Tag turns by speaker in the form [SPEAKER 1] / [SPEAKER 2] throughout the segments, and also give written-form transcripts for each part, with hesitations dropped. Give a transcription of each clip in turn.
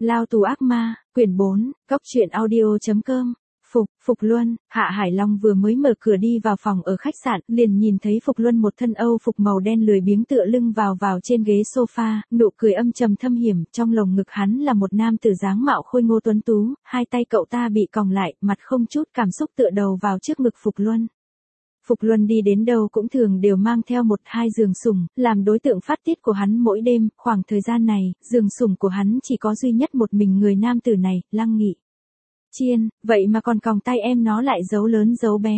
[SPEAKER 1] Lao tù ác ma, quyển 4, Cốc truyện audio.com. Phục Luân, Hạ Hải Long vừa mới mở cửa đi vào phòng ở khách sạn, liền nhìn thấy Phục Luân một thân Âu phục màu đen lười biếng tựa lưng vào trên ghế sofa, nụ cười âm trầm thâm hiểm, trong lồng ngực hắn là một nam tử dáng mạo khôi ngô tuấn tú, hai tay cậu ta bị còng lại, mặt không chút cảm xúc tựa đầu vào trước ngực Phục Luân. Phục Luân đi đến đâu cũng thường đều mang theo một hai giường sủng, làm đối tượng phát tiết của hắn mỗi đêm, khoảng thời gian này, giường sủng của hắn chỉ có duy nhất một mình người nam tử này, Lăng Nghị. Chiên, vậy mà còn còng tay em nó lại giấu lớn giấu bé.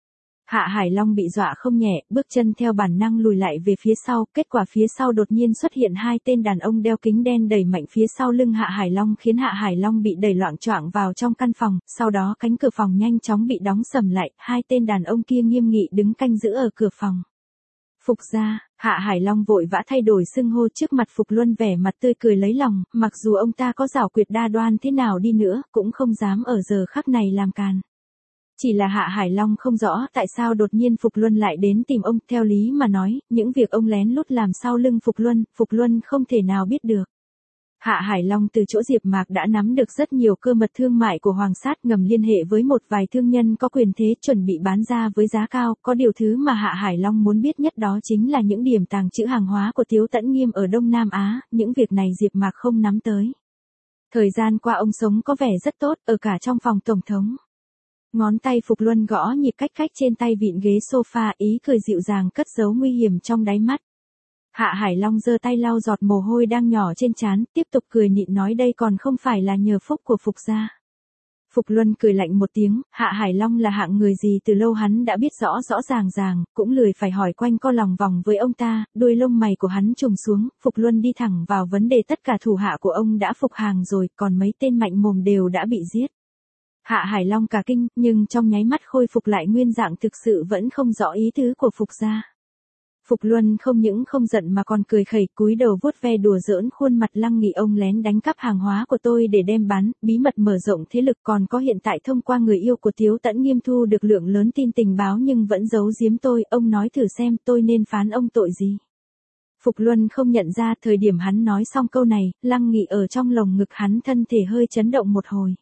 [SPEAKER 1] Hạ Hải Long bị dọa không nhẹ, bước chân theo bản năng lùi lại về phía sau, kết quả phía sau đột nhiên xuất hiện hai tên đàn ông đeo kính đen đẩy mạnh phía sau lưng Hạ Hải Long khiến Hạ Hải Long bị đẩy loạng choạng vào trong căn phòng, sau đó cánh cửa phòng nhanh chóng bị đóng sầm lại, hai tên đàn ông kia nghiêm nghị đứng canh giữ ở cửa phòng. Phục gia, Hạ Hải Long vội vã thay đổi xưng hô trước mặt Phục Luân vẻ mặt tươi cười lấy lòng, mặc dù ông ta có giảo quyệt đa đoan thế nào đi nữa, cũng không dám ở giờ khắc này làm càn. Chỉ là Hạ Hải Long không rõ tại sao đột nhiên Phục Luân lại đến tìm ông, theo lý mà nói, những việc ông lén lút làm sau lưng Phục Luân không thể nào biết được. Hạ Hải Long từ chỗ Diệp Mạc đã nắm được rất nhiều cơ mật thương mại của Hoàng Sát, ngầm liên hệ với một vài thương nhân có quyền thế chuẩn bị bán ra với giá cao, có điều thứ mà Hạ Hải Long muốn biết nhất đó chính là những điểm tàng trữ hàng hóa của Tiếu Tẫn Nghiêm ở Đông Nam Á, những việc này Diệp Mạc không nắm tới. Thời gian qua ông sống có vẻ rất tốt, ở cả trong phòng tổng thống. Ngón tay Phục Luân gõ nhịp cách trên tay vịn ghế sofa, ý cười dịu dàng cất giấu nguy hiểm trong đáy mắt. Hạ Hải Long giơ tay lau giọt mồ hôi đang nhỏ trên trán, tiếp tục cười nịnh nói đây còn không phải là nhờ phúc của Phục gia. Phục Luân cười lạnh một tiếng, Hạ Hải Long là hạng người gì từ lâu hắn đã biết rõ ràng, cũng lười phải hỏi quanh co lòng vòng với ông ta, đuôi lông mày của hắn trùng xuống, Phục Luân đi thẳng vào vấn đề tất cả thủ hạ của ông đã phục hàng rồi, còn mấy tên mạnh mồm đều đã bị giết. Hạ Hải Long cả kinh, nhưng trong nháy mắt khôi phục lại nguyên dạng thực sự vẫn không rõ ý tứ của Phục gia. Phục Luân không những không giận mà còn cười khẩy cúi đầu vuốt ve đùa giỡn khuôn mặt Lăng Nghị, ông lén đánh cắp hàng hóa của tôi để đem bán, bí mật mở rộng thế lực, còn có hiện tại thông qua người yêu của Tiếu Tẫn Nghiêm thu được lượng lớn tin tình báo nhưng vẫn giấu giếm tôi, ông nói thử xem tôi nên phán ông tội gì. Phục Luân không nhận ra thời điểm hắn nói xong câu này, Lăng Nghị ở trong lồng ngực hắn thân thể hơi chấn động một hồi.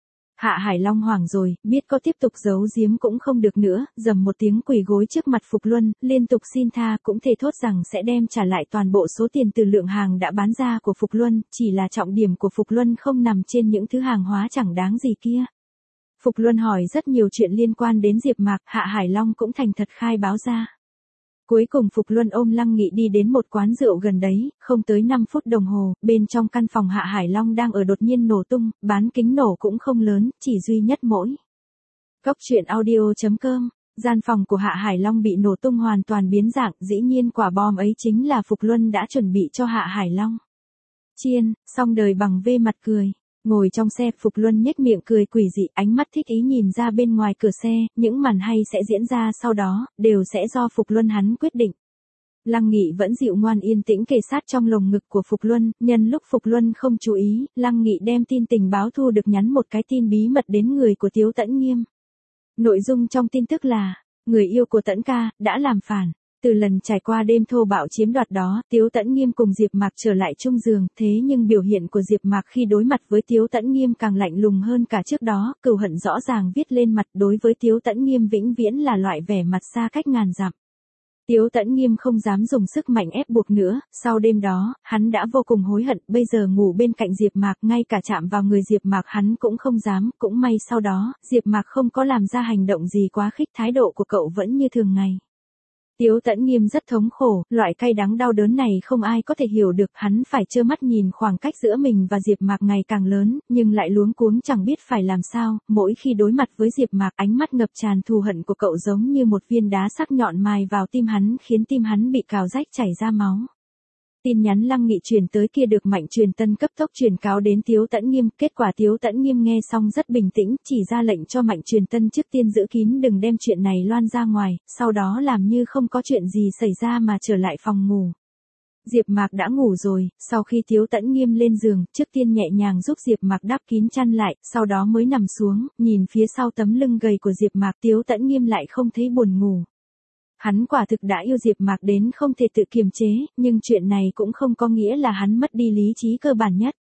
[SPEAKER 1] Hạ Hải Long hoảng rồi, biết có tiếp tục giấu giếm cũng không được nữa, rầm một tiếng quỳ gối trước mặt Phục Luân, liên tục xin tha, cũng thề thốt rằng sẽ đem trả lại toàn bộ số tiền từ lượng hàng đã bán ra của Phục Luân, chỉ là trọng điểm của Phục Luân không nằm trên những thứ hàng hóa chẳng đáng gì kia. Phục Luân hỏi rất nhiều chuyện liên quan đến Diệp Mạc, Hạ Hải Long cũng thành thật khai báo ra. Cuối cùng Phục Luân ôm Lăng Nghị đi đến một quán rượu gần đấy, không tới 5 phút đồng hồ, bên trong căn phòng Hạ Hải Long đang ở đột nhiên nổ tung, bán kính nổ cũng không lớn, chỉ duy nhất mỗi. Cốc truyện audio.com, gian phòng của Hạ Hải Long bị nổ tung hoàn toàn biến dạng, dĩ nhiên quả bom ấy chính là Phục Luân đã chuẩn bị cho Hạ Hải Long. Chiên, xong đời bằng vê mặt cười. Ngồi trong xe, Phục Luân nhếch miệng cười quỷ dị, ánh mắt thích ý nhìn ra bên ngoài cửa xe, những màn hay sẽ diễn ra sau đó, đều sẽ do Phục Luân hắn quyết định. Lăng Nghị vẫn dịu ngoan yên tĩnh kề sát trong lồng ngực của Phục Luân, nhân lúc Phục Luân không chú ý, Lăng Nghị đem tin tình báo thu được nhắn một cái tin bí mật đến người của Tiếu Tẫn Nghiêm. Nội dung trong tin tức là, người yêu của Tẫn ca, đã làm phản. Từ lần trải qua đêm thô bạo chiếm đoạt đó, Tiếu Tẫn Nghiêm cùng Diệp Mạc trở lại chung giường, thế nhưng biểu hiện của Diệp Mạc khi đối mặt với Tiếu Tẫn Nghiêm càng lạnh lùng hơn cả trước đó, cừu hận rõ ràng viết lên mặt, đối với Tiếu Tẫn Nghiêm vĩnh viễn là loại vẻ mặt xa cách ngàn dặm. Tiếu Tẫn Nghiêm không dám dùng sức mạnh ép buộc nữa, sau đêm đó, hắn đã vô cùng hối hận, bây giờ ngủ bên cạnh Diệp Mạc, ngay cả chạm vào người Diệp Mạc hắn cũng không dám, cũng may sau đó, Diệp Mạc không có làm ra hành động gì quá khích, thái độ của cậu vẫn như thường ngày. Tiếu Tẫn Nghiêm rất thống khổ, loại cay đắng đau đớn này không ai có thể hiểu được, hắn phải trơ mắt nhìn khoảng cách giữa mình và Diệp Mạc ngày càng lớn, nhưng lại luống cuống chẳng biết phải làm sao, mỗi khi đối mặt với Diệp Mạc ánh mắt ngập tràn thù hận của cậu giống như một viên đá sắc nhọn mài vào tim hắn khiến tim hắn bị cào rách chảy ra máu. Tin nhắn Lăng Nghị truyền tới kia được Mạnh Truyền Tân cấp tốc truyền cáo đến Tiếu Tẫn Nghiêm, kết quả Tiếu Tẫn Nghiêm nghe xong rất bình tĩnh, chỉ ra lệnh cho Mạnh Truyền Tân trước tiên giữ kín đừng đem chuyện này loan ra ngoài, sau đó làm như không có chuyện gì xảy ra mà trở lại phòng ngủ. Diệp Mạc đã ngủ rồi, sau khi Tiếu Tẫn Nghiêm lên giường, trước tiên nhẹ nhàng giúp Diệp Mạc đắp kín chăn lại, sau đó mới nằm xuống, nhìn phía sau tấm lưng gầy của Diệp Mạc, Tiếu Tẫn Nghiêm lại không thấy buồn ngủ. Hắn quả thực đã yêu Diệp Mạc đến không thể tự kiềm chế, nhưng chuyện này cũng không có nghĩa là hắn mất đi lý trí cơ bản nhất.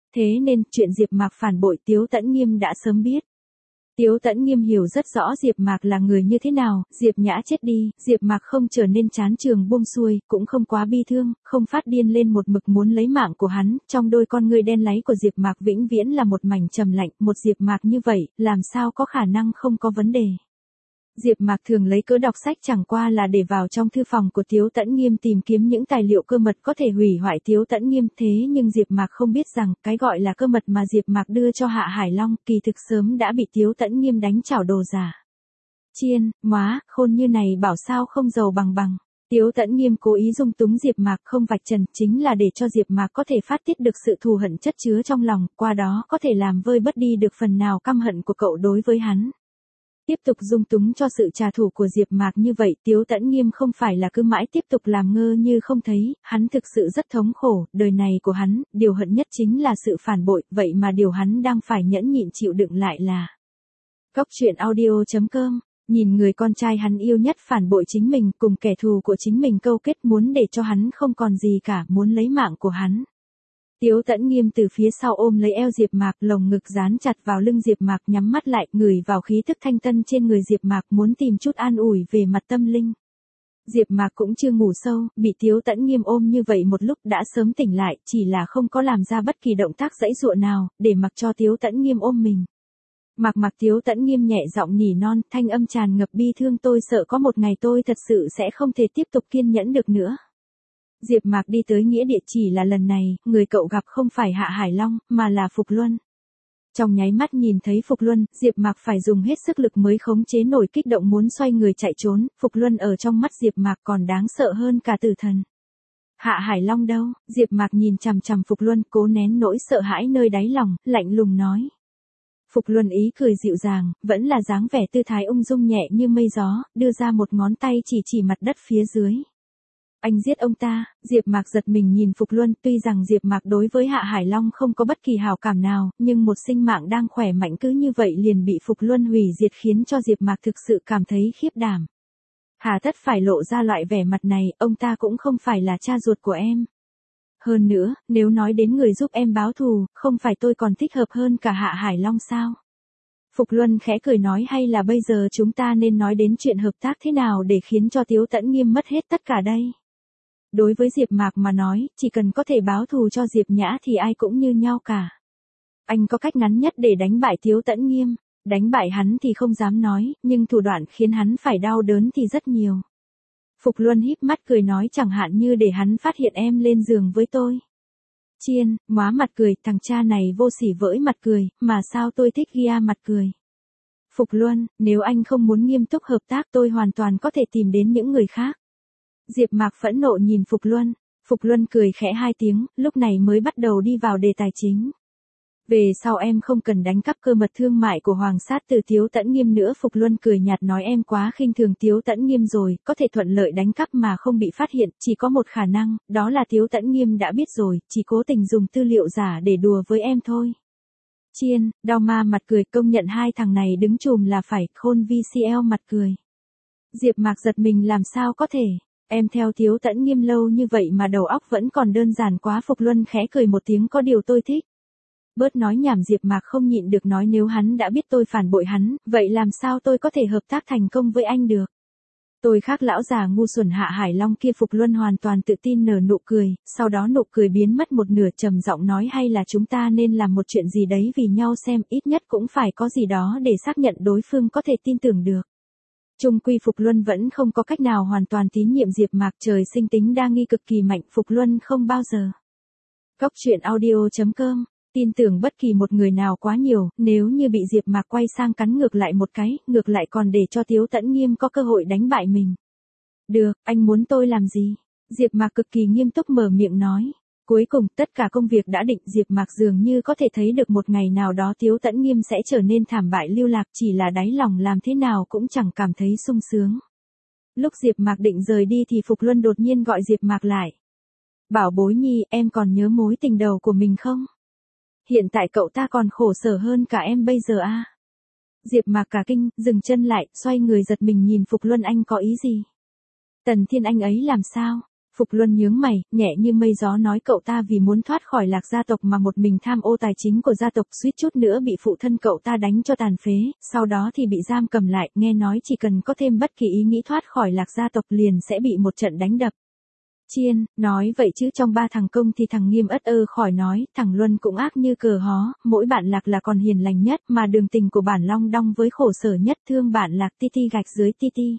[SPEAKER 1] Thế nên, chuyện Diệp Mạc phản bội Tiếu Tẫn Nghiêm đã sớm biết. Tiếu Tẫn Nghiêm hiểu rất rõ Diệp Mạc là người như thế nào, Diệp Nhã chết đi, Diệp Mạc không trở nên chán trường buông xuôi, cũng không quá bi thương, không phát điên lên một mực muốn lấy mạng của hắn, trong đôi con ngươi đen láy của Diệp Mạc vĩnh viễn là một mảnh trầm lạnh, một Diệp Mạc như vậy, làm sao có khả năng không có vấn đề. Diệp Mạc thường lấy cớ đọc sách chẳng qua là để vào trong thư phòng của Tiếu Tẫn Nghiêm tìm kiếm những tài liệu cơ mật có thể hủy hoại Tiếu Tẫn Nghiêm, thế nhưng Diệp Mạc không biết rằng, cái gọi là cơ mật mà Diệp Mạc đưa cho Hạ Hải Long, kỳ thực sớm đã bị Tiếu Tẫn Nghiêm đánh chảo đồ giả. Chiên, móa, khôn như này bảo sao không giàu bằng bằng. Tiếu Tẫn Nghiêm cố ý dung túng Diệp Mạc không vạch trần, chính là để cho Diệp Mạc có thể phát tiết được sự thù hận chất chứa trong lòng, qua đó có thể làm vơi bớt đi được phần nào căm hận của cậu đối với hắn. Tiếp tục dung túng cho sự trả thù của Diệp Mạc như vậy, Tiếu Tẫn Nghiêm không phải là cứ mãi tiếp tục làm ngơ như không thấy, hắn thực sự rất thống khổ, đời này của hắn, điều hận nhất chính là sự phản bội, vậy mà điều hắn đang phải nhẫn nhịn chịu đựng lại là. Cóc truyện audio.com, nhìn người con trai hắn yêu nhất phản bội chính mình, cùng kẻ thù của chính mình câu kết muốn để cho hắn không còn gì cả, muốn lấy mạng của hắn. Tiếu Tẫn Nghiêm từ phía sau ôm lấy eo Diệp Mạc, lồng ngực dán chặt vào lưng Diệp Mạc, nhắm mắt lại, ngửi vào khí tức thanh tân trên người Diệp Mạc, muốn tìm chút an ủi về mặt tâm linh. Diệp Mạc cũng chưa ngủ sâu, bị Tiếu Tẫn Nghiêm ôm như vậy một lúc đã sớm tỉnh lại, chỉ là không có làm ra bất kỳ động tác giãy giụa nào, để mặc cho Tiếu Tẫn Nghiêm ôm mình. Mặc Tiếu Tẫn Nghiêm nhẹ giọng nỉ non, thanh âm tràn ngập bi thương, tôi sợ có một ngày tôi thật sự sẽ không thể tiếp tục kiên nhẫn được nữa. Diệp Mạc đi tới nghĩa địa, chỉ là lần này, người cậu gặp không phải Hạ Hải Long, mà là Phục Luân. Trong nháy mắt nhìn thấy Phục Luân, Diệp Mạc phải dùng hết sức lực mới khống chế nổi kích động muốn xoay người chạy trốn, Phục Luân ở trong mắt Diệp Mạc còn đáng sợ hơn cả tử thần. Hạ Hải Long đâu? Diệp Mạc nhìn chằm chằm Phục Luân, cố nén nỗi sợ hãi nơi đáy lòng, lạnh lùng nói. Phục Luân ý cười dịu dàng, vẫn là dáng vẻ tư thái ung dung nhẹ như mây gió, đưa ra một ngón tay chỉ mặt đất phía dưới. Anh giết ông ta. Diệp Mạc giật mình nhìn Phục Luân, tuy rằng Diệp Mạc đối với Hạ Hải Long không có bất kỳ hảo cảm nào, nhưng một sinh mạng đang khỏe mạnh cứ như vậy liền bị Phục Luân hủy diệt khiến cho Diệp Mạc thực sự cảm thấy khiếp đảm. Hà tất phải lộ ra loại vẻ mặt này, ông ta cũng không phải là cha ruột của em. Hơn nữa, nếu nói đến người giúp em báo thù, không phải tôi còn thích hợp hơn cả Hạ Hải Long sao? Phục Luân khẽ cười nói, hay là bây giờ chúng ta nên nói đến chuyện hợp tác thế nào để khiến cho Tiếu Tẫn Nghiêm mất hết tất cả đây? Đối với Diệp Mạc mà nói, chỉ cần có thể báo thù cho Diệp Nhã thì ai cũng như nhau cả. Anh có cách ngắn nhất để đánh bại Tiếu Tẫn Nghiêm, đánh bại hắn thì không dám nói, nhưng thủ đoạn khiến hắn phải đau đớn thì rất nhiều. Phục Luân híp mắt cười nói, chẳng hạn như để hắn phát hiện em lên giường với tôi. Chiên, móa mặt cười, thằng cha này vô sỉ vỡi mặt cười, mà sao tôi thích Gia mặt cười. Phục Luân, nếu anh không muốn nghiêm túc hợp tác tôi hoàn toàn có thể tìm đến những người khác. Diệp Mạc phẫn nộ nhìn Phục Luân cười khẽ hai tiếng, lúc này mới bắt đầu đi vào đề tài chính. Về sau em không cần đánh cắp cơ mật thương mại của Hoàng Sát từ Tiếu Tẫn Nghiêm nữa. Phục Luân cười nhạt nói, em quá khinh thường Tiếu Tẫn Nghiêm rồi, có thể thuận lợi đánh cắp mà không bị phát hiện, chỉ có một khả năng, đó là Tiếu Tẫn Nghiêm đã biết rồi, chỉ cố tình dùng tư liệu giả để đùa với em thôi. Chiên, Đao Ma mặt cười, công nhận hai thằng này đứng chùm là phải. Khôn VCL mặt cười. Diệp Mạc giật mình, làm sao có thể? Em theo Tiếu Tẫn Nghiêm lâu như vậy mà đầu óc vẫn còn đơn giản quá. Phục Luân khẽ cười một tiếng, có điều tôi thích. Bớt nói nhảm. Diệp Mạc không nhịn được nói, nếu hắn đã biết tôi phản bội hắn, vậy làm sao tôi có thể hợp tác thành công với anh được? Tôi khác lão già ngu xuẩn Hạ Hải Long kia. Phục Luân hoàn toàn tự tin nở nụ cười, sau đó nụ cười biến mất một nửa, trầm giọng nói, hay là chúng ta nên làm một chuyện gì đấy vì nhau xem, ít nhất cũng phải có gì đó để xác nhận đối phương có thể tin tưởng được. Chung quy Phục Luân vẫn không có cách nào hoàn toàn tín nhiệm Diệp Mạc, trời sinh tính đa nghi cực kỳ mạnh, Phục Luân không bao giờ. Cóc truyện audio.com, tin tưởng bất kỳ một người nào quá nhiều, nếu như bị Diệp Mạc quay sang cắn ngược lại một cái, ngược lại còn để cho Tiếu Tẫn Nghiêm có cơ hội đánh bại mình. Được, anh muốn tôi làm gì? Diệp Mạc cực kỳ nghiêm túc mở miệng nói. Cuối cùng, tất cả công việc đã định, Diệp Mạc dường như có thể thấy được một ngày nào đó Tiếu Tẫn Nghiêm sẽ trở nên thảm bại lưu lạc, chỉ là đáy lòng làm thế nào cũng chẳng cảm thấy sung sướng. Lúc Diệp Mạc định rời đi thì Phục Luân đột nhiên gọi Diệp Mạc lại. Bảo bối nhi, em còn nhớ mối tình đầu của mình không? Hiện tại cậu ta còn khổ sở hơn cả em bây giờ à? Diệp Mạc cả kinh, dừng chân lại, xoay người giật mình nhìn Phục Luân, anh có ý gì? Tần Thiên Anh ấy làm sao? Phục Luân nhướng mày, nhẹ như mây gió nói cậu ta vì muốn thoát khỏi Lạc gia tộc mà một mình tham ô tài chính của gia tộc, suýt chút nữa bị phụ thân cậu ta đánh cho tàn phế, sau đó thì bị giam cầm lại, nghe nói chỉ cần có thêm bất kỳ ý nghĩ thoát khỏi Lạc gia tộc liền sẽ bị một trận đánh đập. Chiên, nói vậy chứ trong ba thằng Công thì thằng Nghiêm ất ơ khỏi nói, thằng Luân cũng ác như cờ hó, mỗi bạn Lạc là còn hiền lành nhất, mà đường tình của bản Long Đong với khổ sở nhất thương bạn Lạc ti ti gạch dưới ti ti.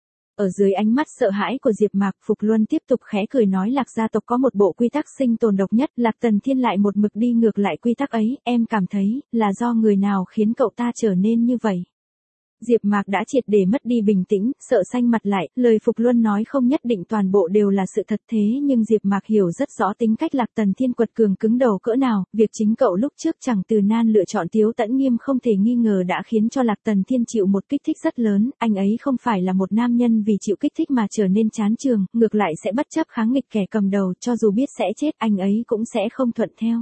[SPEAKER 1] Ở dưới ánh mắt sợ hãi của Diệp Mạc, Phục Luân tiếp tục khẽ cười nói Lạc gia tộc có một bộ quy tắc sinh tồn độc nhất, Lạc Tần Thiên lại một mực đi ngược lại quy tắc ấy, em cảm thấy, là do người nào khiến cậu ta trở nên như vậy. Diệp Mạc đã triệt để mất đi bình tĩnh, sợ xanh mặt lại, lời Phục Luân nói không nhất định toàn bộ đều là sự thật thế nhưng Diệp Mạc hiểu rất rõ tính cách Lạc Tần Thiên quật cường cứng đầu cỡ nào, việc chính cậu lúc trước chẳng từ nan lựa chọn Tiếu Tẫn Nghiêm không thể nghi ngờ đã khiến cho Lạc Tần Thiên chịu một kích thích rất lớn, anh ấy không phải là một nam nhân vì chịu kích thích mà trở nên chán chường, ngược lại sẽ bất chấp kháng nghịch kẻ cầm đầu, cho dù biết sẽ chết anh ấy cũng sẽ không thuận theo.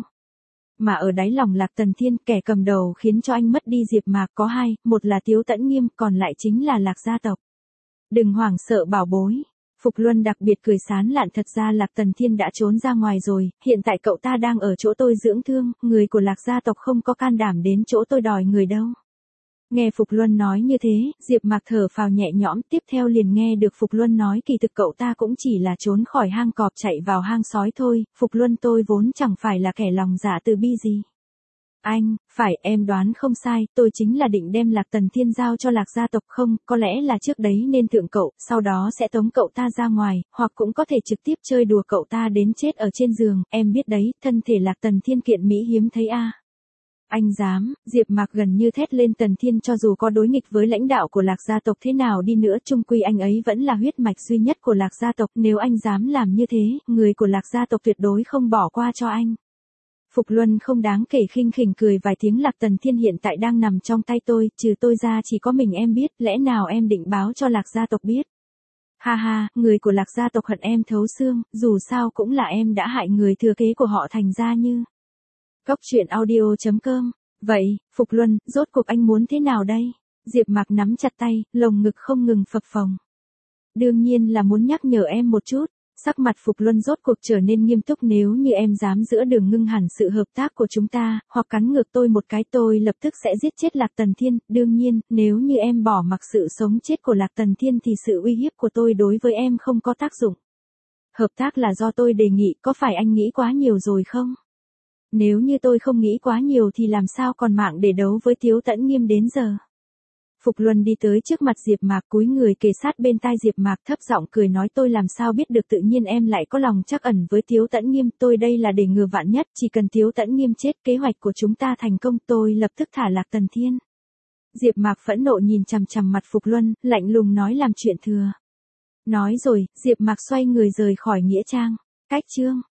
[SPEAKER 1] Mà ở đáy lòng Lạc Tần Thiên, kẻ cầm đầu khiến cho anh mất đi Diệp Mạc có hai, một là Tiếu Tẫn Nghiêm, còn lại chính là Lạc gia tộc. Đừng hoảng sợ bảo bối. Phục Luân đặc biệt cười sán lạn, thật ra Lạc Tần Thiên đã trốn ra ngoài rồi, hiện tại cậu ta đang ở chỗ tôi dưỡng thương, người của Lạc gia tộc không có can đảm đến chỗ tôi đòi người đâu. Nghe Phục Luân nói như thế, Diệp Mạc thở phào nhẹ nhõm, tiếp theo liền nghe được Phục Luân nói kỳ thực cậu ta cũng chỉ là trốn khỏi hang cọp chạy vào hang sói thôi, Phục Luân tôi vốn chẳng phải là kẻ lòng dạ từ bi gì. Anh, phải em đoán không sai, tôi chính là định đem Lạc Tần Thiên giao cho Lạc gia tộc không, có lẽ là trước đấy nên thượng cậu, sau đó sẽ tống cậu ta ra ngoài, hoặc cũng có thể trực tiếp chơi đùa cậu ta đến chết ở trên giường, em biết đấy, thân thể Lạc Tần Thiên kiện mỹ hiếm thấy a. Anh dám, Diệp Mạc gần như thét lên Tần Thiên cho dù có đối nghịch với lãnh đạo của Lạc gia tộc thế nào đi nữa chung quy anh ấy vẫn là huyết mạch duy nhất của Lạc gia tộc, nếu anh dám làm như thế, người của Lạc gia tộc tuyệt đối không bỏ qua cho anh. Phục Luân không đáng kể khinh khỉnh cười vài tiếng Lạc Tần Thiên hiện tại đang nằm trong tay tôi, trừ tôi ra chỉ có mình em biết, lẽ nào em định báo cho Lạc gia tộc biết. Ha ha, người của Lạc gia tộc hận em thấu xương, dù sao cũng là em đã hại người thừa kế của họ thành ra như. Cốc truyện audio.com. Vậy, Phục Luân, rốt cuộc anh muốn thế nào đây? Diệp Mạc nắm chặt tay, lồng ngực không ngừng phập phồng. Đương nhiên là muốn nhắc nhở em một chút. Sắc mặt Phục Luân rốt cuộc trở nên nghiêm túc, nếu như em dám giữa đường ngưng hẳn sự hợp tác của chúng ta, hoặc cắn ngược tôi một cái tôi lập tức sẽ giết chết Lạc Tần Thiên, đương nhiên, nếu như em bỏ mặc sự sống chết của Lạc Tần Thiên thì sự uy hiếp của tôi đối với em không có tác dụng. Hợp tác là do tôi đề nghị, có phải anh nghĩ quá nhiều rồi không? Nếu như tôi không nghĩ quá nhiều thì làm sao còn mạng để đấu với Tiếu Tẫn Nghiêm đến giờ? Phục Luân đi tới trước mặt Diệp Mạc cúi người kề sát bên tai Diệp Mạc thấp giọng cười nói tôi làm sao biết được tự nhiên em lại có lòng trắc ẩn với Tiếu Tẫn Nghiêm, tôi đây là để ngừa vạn nhất, chỉ cần Tiếu Tẫn Nghiêm chết kế hoạch của chúng ta thành công tôi lập tức thả Lạc Tần Thiên. Diệp Mạc phẫn nộ nhìn chằm chằm mặt Phục Luân, lạnh lùng nói làm chuyện thừa. Nói rồi, Diệp Mạc xoay người rời khỏi nghĩa trang. Cách chương